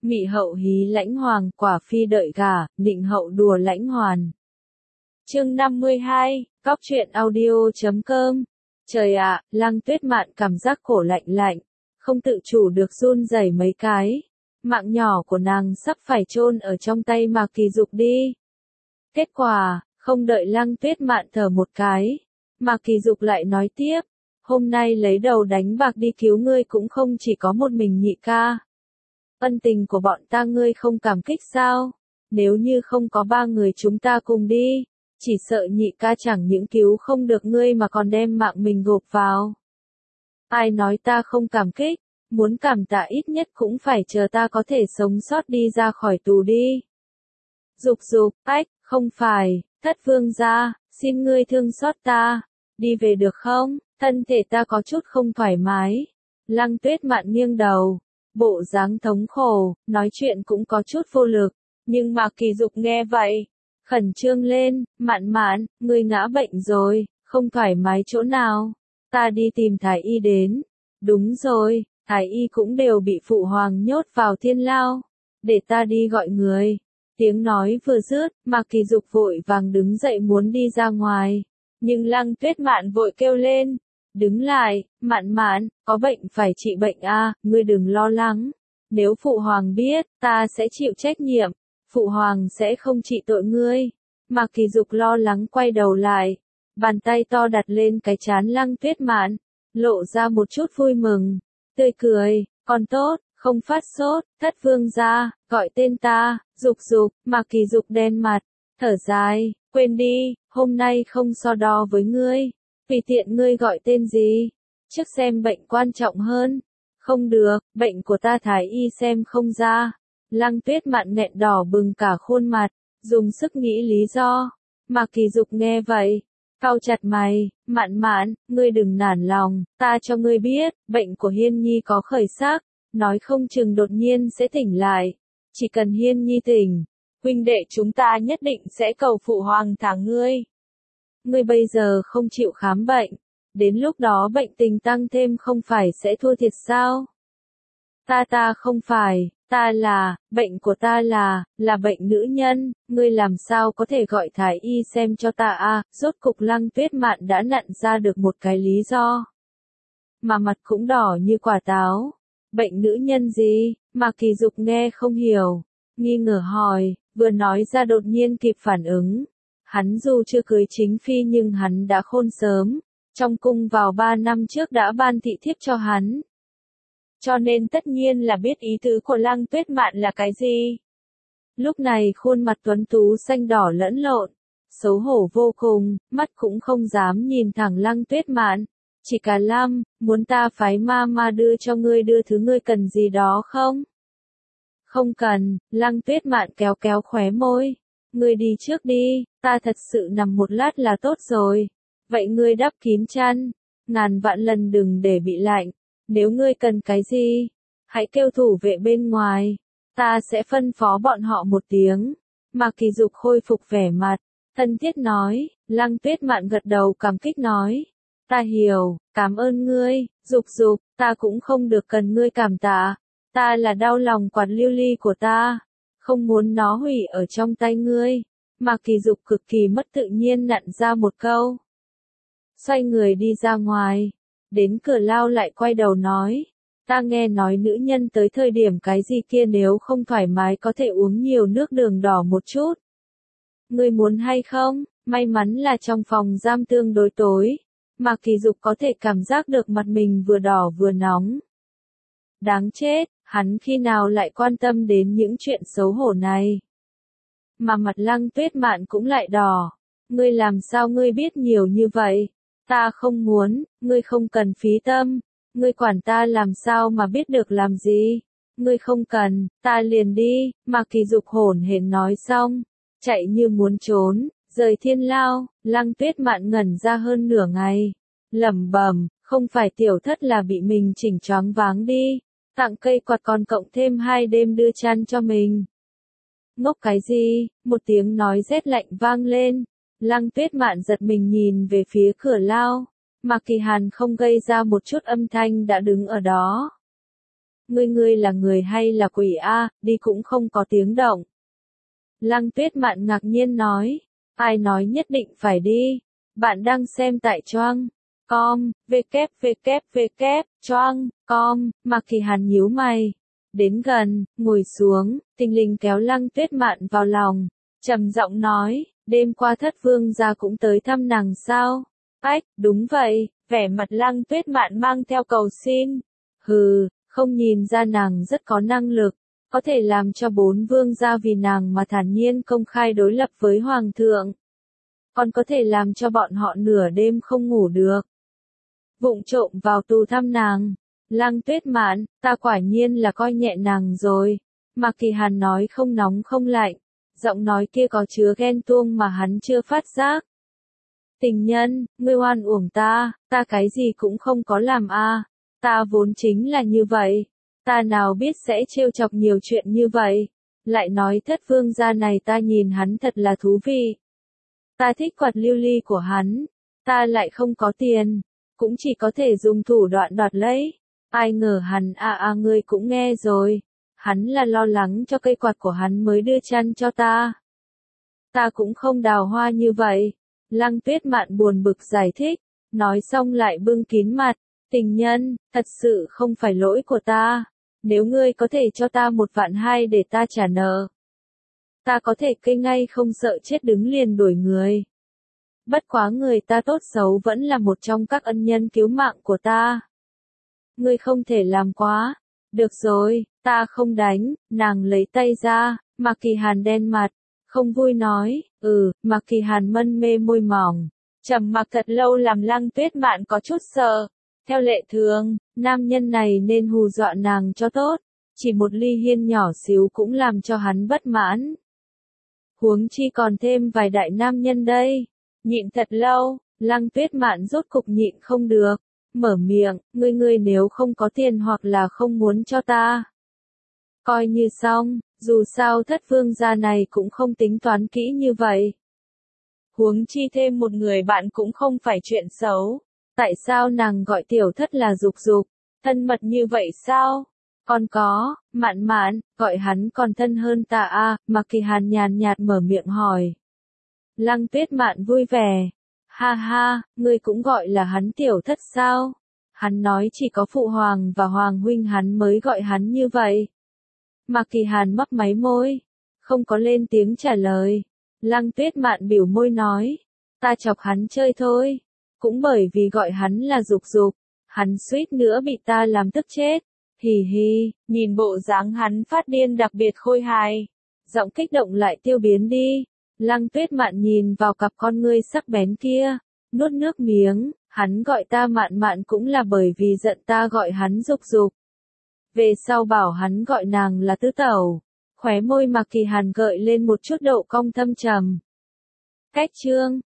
Mị hậu hí lãnh hoàng, quả phi đợi gả, nịnh hậu đùa lãnh hoàn. Chương 52, Cóc truyện audio.com. Trời ạ, Lăng Tuyết Mạn cảm giác cổ lạnh lạnh, không tự chủ được run rẩy mấy cái. Mạng nhỏ của nàng sắp phải chôn ở trong tay Mạc Kỳ Dục đi. Kết quả, không đợi Lăng Tuyết Mạn thở một cái, Mạc Kỳ Dục lại nói tiếp, hôm nay lấy đầu đánh bạc đi cứu ngươi cũng không chỉ có một mình nhị ca. Ân tình của bọn ta ngươi không cảm kích sao? Nếu như không có ba người chúng ta cùng đi, chỉ sợ nhị ca chẳng những cứu không được ngươi mà còn đem mạng mình gộp vào. Ai nói ta không cảm kích, muốn cảm tạ ít nhất cũng phải chờ ta có thể sống sót đi ra khỏi tù đi. Dục dục, ách, không phải, Thất vương gia, xin ngươi thương xót ta, đi về được không, thân thể ta có chút không thoải mái. Lăng Tuyết Mạn nghiêng đầu, bộ dáng thống khổ, nói chuyện cũng có chút vô lực, nhưng Mạc Kỳ Dục nghe vậy, khẩn trương lên, Mạn Mạn, ngươi ngã bệnh rồi, không thoải mái chỗ nào, ta đi tìm thái y đến. Đúng rồi, thái y cũng đều bị phụ hoàng nhốt vào thiên lao, để ta đi gọi người. Tiếng nói vừa dứt, Mạc Kỳ Dục vội vàng đứng dậy muốn đi ra ngoài, nhưng Lăng Tuyết Mạn vội kêu lên, đứng lại, Mạn Mạn, có bệnh phải trị bệnh a, ngươi đừng lo lắng, nếu phụ hoàng biết, ta sẽ chịu trách nhiệm, phụ hoàng sẽ không trị tội ngươi. Mạc Kỳ Dục lo lắng quay đầu lại, bàn tay to đặt lên cái trán Lăng Tuyết Mạn, lộ ra một chút vui mừng, tươi cười, còn tốt, không phát sốt, Thất vương gia, gọi tên ta, Dục Dục. Mạc Kỳ Dục đen mặt, thở dài, quên đi, hôm nay không so đo với ngươi, tùy tiện ngươi gọi tên gì, trước xem bệnh quan trọng hơn. Không được, bệnh của ta thái y xem không ra. Lăng Tuyết Mạn nghẹn đỏ bừng cả khuôn mặt, dùng sức nghĩ lý do. Mạc Kỳ Dục nghe vậy, cau chặt mày, Mạn Mạn, ngươi đừng nản lòng, ta cho ngươi biết, bệnh của Hiên Nhi có khởi sắc, nói không chừng đột nhiên sẽ tỉnh lại. Chỉ cần Hiên Nhi tỉnh, huynh đệ chúng ta nhất định sẽ cầu phụ hoàng thả ngươi. Ngươi bây giờ không chịu khám bệnh, đến lúc đó bệnh tình tăng thêm không phải sẽ thua thiệt sao? Ta không phải, bệnh của ta là bệnh nữ nhân, ngươi làm sao có thể gọi thái y xem cho ta a? Rốt cục Lăng Tuyết Mạn đã nặn ra được một cái lý do. Mà mặt cũng đỏ như quả táo. Bệnh nữ nhân gì? Mạc Kỳ Dục nghe không hiểu, nghi ngờ hỏi, vừa nói ra đột nhiên kịp phản ứng. Hắn dù chưa cưới chính phi nhưng hắn đã khôn sớm, trong cung vào 3 năm trước đã ban thị thiếp cho hắn. Cho nên tất nhiên là biết ý tứ của Lăng Tuyết Mạn là cái gì. Lúc này khuôn mặt tuấn tú xanh đỏ lẫn lộn, xấu hổ vô cùng, mắt cũng không dám nhìn thẳng Lăng Tuyết Mạn. Chỉ cả Lâm, muốn ta phái ma đưa cho ngươi đưa thứ ngươi cần gì đó không? Không cần, Lăng Tuyết Mạn kéo kéo khóe môi. Ngươi đi trước đi, ta thật sự nằm một lát là tốt rồi. Vậy ngươi đắp kín chăn, ngàn vạn lần đừng để bị lạnh. Nếu ngươi cần cái gì, hãy kêu thủ vệ bên ngoài, ta sẽ phân phó bọn họ một tiếng. Mạc Kỳ Dục khôi phục vẻ mặt, thân thiết nói. Lăng Tuyết Mạn gật đầu cảm kích nói. Ta hiểu, cảm ơn ngươi, Dục Dục, ta cũng không được cần ngươi cảm tạ. Ta là đau lòng quạt lưu ly của ta, không muốn nó hủy ở trong tay ngươi. Mạc Kỳ Dục cực kỳ mất tự nhiên nặn ra một câu. Xoay người đi ra ngoài, đến cửa lao lại quay đầu nói. Ta nghe nói nữ nhân tới thời điểm cái gì kia nếu không thoải mái có thể uống nhiều nước đường đỏ một chút. Ngươi muốn hay không? May mắn là trong phòng giam tương đối tối. Mạc Kỳ Dục có thể cảm giác được mặt mình vừa đỏ vừa nóng. Đáng chết, hắn khi nào lại quan tâm đến những chuyện xấu hổ này. Mà mặt Lăng Tuyết Mạn cũng lại đỏ. Ngươi làm sao ngươi biết nhiều như vậy? Ta không muốn, ngươi không cần phí tâm. Ngươi quản ta làm sao mà biết được làm gì? Ngươi không cần, ta liền đi. Mạc Kỳ Dục hổn hển nói xong, chạy như muốn trốn. Rời thiên lao, Lăng Tuyết Mạn ngẩn ra hơn nửa ngày, lẩm bẩm, không phải tiểu thất là bị mình chỉnh choáng váng đi, tặng cây quạt còn cộng thêm 2 đêm đưa chăn cho mình. Ngốc cái gì? Một tiếng nói rét lạnh vang lên, Lăng Tuyết Mạn giật mình nhìn về phía cửa lao, Mạc Kỳ Hàn không gây ra một chút âm thanh đã đứng ở đó. ngươi là người hay là quỷ a, đi cũng không có tiếng động. Lăng Tuyết Mạn ngạc nhiên nói, ai nói nhất định phải đi, bạn đang xem tại Choang.com, www.choang.com, Mạc Kỳ Hàn nhíu mày, đến gần, ngồi xuống, Tình Linh kéo Lăng Tuyết Mạn vào lòng, trầm giọng nói, đêm qua Thất Vương gia cũng tới thăm nàng sao? Ách, đúng vậy, vẻ mặt Lăng Tuyết Mạn mang theo cầu xin. Hừ, không nhìn ra nàng rất có năng lực, có thể làm cho 4 vương gia vì nàng mà thản nhiên công khai đối lập với Hoàng thượng. Còn có thể làm cho bọn họ nửa đêm không ngủ được. Vụng trộm vào tù thăm nàng. Lăng Tuyết Mạn, ta quả nhiên là coi nhẹ nàng rồi. Mạc Kỳ Hàn nói không nóng không lạnh. Giọng nói kia có chứa ghen tuông mà hắn chưa phát giác. Tình nhân, ngươi oan uổng ta cái gì cũng không có làm a. Ta vốn chính là như vậy. Ta nào biết sẽ trêu chọc nhiều chuyện như vậy. Lại nói Thất Vương gia này ta nhìn hắn thật là thú vị. Ta thích quạt lưu ly của hắn. Ta lại không có tiền. Cũng chỉ có thể dùng thủ đoạn đoạt lấy. Ai ngờ hắn ngươi cũng nghe rồi. Hắn là lo lắng cho cây quạt của hắn mới đưa chăn cho ta. Ta cũng không đào hoa như vậy. Lăng Tuyết Mạn buồn bực giải thích. Nói xong lại bưng kín mặt. Tình nhân, thật sự không phải lỗi của ta. Nếu ngươi có thể cho ta 1.200.000 để ta trả nợ. Ta có thể cây ngay không sợ chết đứng liền đuổi người. Bất quá người ta tốt xấu vẫn là một trong các ân nhân cứu mạng của ta. Ngươi không thể làm quá. Được rồi, ta không đánh, nàng lấy tay ra, Mạc Kỳ Hàn đen mặt, không vui nói, Mạc Kỳ Hàn mân mê môi mỏng, trầm mặc thật lâu làm Lăng Tuyết Mạn có chút sợ. Theo lệ thường, nam nhân này nên hù dọa nàng cho tốt, chỉ một ly hiên nhỏ xíu cũng làm cho hắn bất mãn. Huống chi còn thêm vài đại nam nhân đây. Nhịn thật lâu, Lăng Tuyết Mạn rốt cục nhịn không được, mở miệng, ngươi nếu không có tiền hoặc là không muốn cho ta. Coi như xong, dù sao Thất Vương gia này cũng không tính toán kỹ như vậy. Huống chi thêm một người bạn cũng không phải chuyện xấu. Tại sao nàng gọi tiểu thất là Dục Dục, thân mật như vậy sao? Còn có, Mạn Mạn, gọi hắn còn thân hơn ta a, Mạc Kỳ Hàn nhàn nhạt mở miệng hỏi. Lăng Tuyết Mạn vui vẻ. Ha ha, ngươi cũng gọi là hắn tiểu thất sao? Hắn nói chỉ có phụ hoàng và hoàng huynh hắn mới gọi hắn như vậy. Mạc Kỳ Hàn mấp máy môi, không có lên tiếng trả lời. Lăng Tuyết Mạn biểu môi nói, ta chọc hắn chơi thôi. Cũng bởi vì gọi hắn là Dục Dục, hắn suýt nữa bị ta làm tức chết. Hì hì, nhìn bộ dáng hắn phát điên đặc biệt khôi hài. Giọng kích động lại tiêu biến đi. Lăng Tuyết Mạn nhìn vào cặp con ngươi sắc bén kia, nuốt nước miếng, hắn gọi ta Mạn Mạn cũng là bởi vì giận ta gọi hắn Dục Dục. Về sau bảo hắn gọi nàng là Tứ Tẩu. Khóe môi Mạc Kỳ Hàn gợi lên một chút độ cong thâm trầm. Cách chương